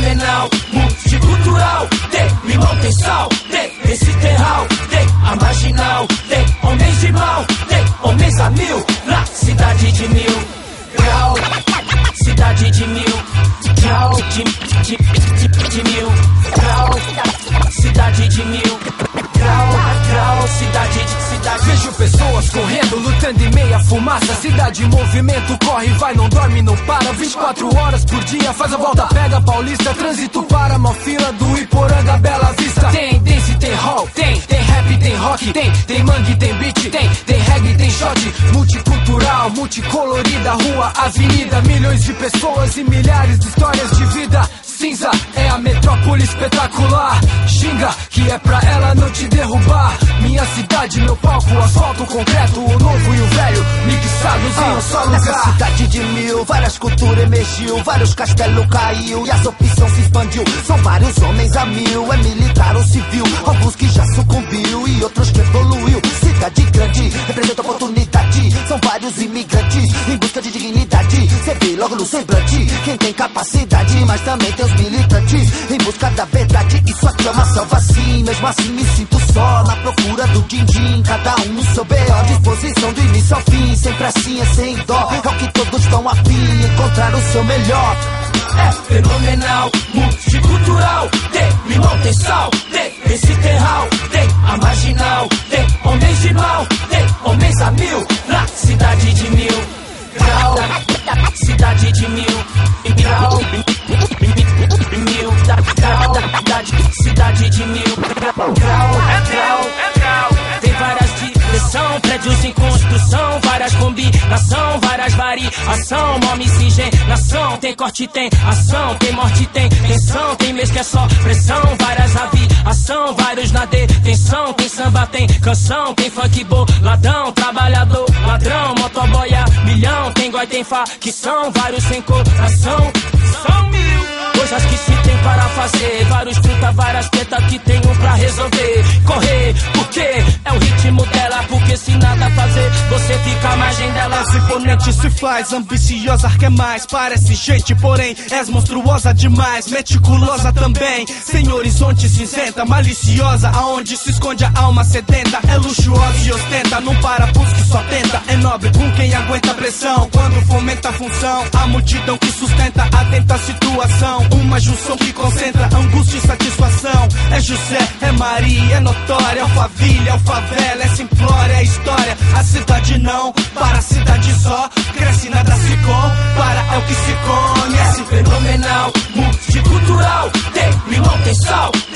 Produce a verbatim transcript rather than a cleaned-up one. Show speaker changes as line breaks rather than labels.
fenomenal, multicultural. Tem limão, tem sal, tem esse terral, tem a marginal, tem homens de mal, tem homens a mil, na cidade de mil grau, cidade de mil grau, de, de, de, de mil grau, cidade de mil grau, grau, cidade de cidade.
Vejo pessoas correndo, lutando em meia fumaça. Cidade em movimento, corre, vai, não dorme, não para. Vinte e quatro horas por dia, faz a volta, pega a Paulista. Trânsito para, mó fila do Iporanga, Bela Vista. Tem dance, tem hall, tem, tem rap, tem rock. Tem, tem mangue, tem beat, tem, tem reggae, tem shot. Multicultural, multicolorida, rua, avenida. Milhões de pessoas e milhares de histórias de vida. Cinza é a metrópole espetacular. Xinga, que é pra ela não te derrubar. Minha cidade, meu palco, asfalto, concreto. O novo e o velho, mixados ah, em um só lugar.
Nessa cidade de mil, várias culturas emergiu. Vários castelos caiu e as opções se expandiu. São vários homens a mil, é militar ou civil. Alguns que já sucumbiu e outros que evoluiu. Cidade grande, representa oportunidade. São vários imigrantes em busca de dignidade. Cê vê logo no semblante quem tem capacidade, mas também tem os militantes em busca da verdade. Isso aqui é uma selva assim, mesmo assim me sinto só, na procura do din-din, cada um no seu B O. Disposição do início ao fim, sempre assim é sem dó. É o que todos estão a fim, encontrar o seu melhor.
É fenomenal, multicultural. Tem limão, tem sal, tem esse terral, tem a marginal, tem homens de mal, tem homens a mil, na cidade de mil grau, cidade de mil grau, mil grau, cidade de mil grau, grau. Tem várias direção, prédios em construção, várias combinação, várias variação, mó miscigenação. Tem corte, tem ação, tem morte, tem tensão, tem mês que é só pressão, várias aviação, vários na detenção. Tem samba, tem canção, tem funk boladão, trabalhador, ladrão, motoboia, milhão. Tem goi, tem facção, vários sem coração. São mil coisas que se tem para fazer, vários fruta, várias tetas que tem um pra resolver. Correr, porque é o ritmo dela, porque se nada fazer, você fica à margem dela.
És imponente, se faz ambiciosa, quer mais. Parece gente, porém és monstruosa demais. Meticulosa também, sem horizonte cinzenta, maliciosa, aonde se esconde a alma sedenta. É luxuosa e ostenta, não para, busca e só tenta. É nobre com quem aguenta a pressão, quando fomenta a função. A multidão que sustenta, atenta a situação. Uma junção que concentra angústia e satisfação. É José, é Maria, é notória, é Alphaville, é Alfavela, é simplória, é história. A cidade não, para a cidade só. Cresce, nada se compara, é o que se conhece.
Fenomenal, multicultural. Tem limão, tem sal,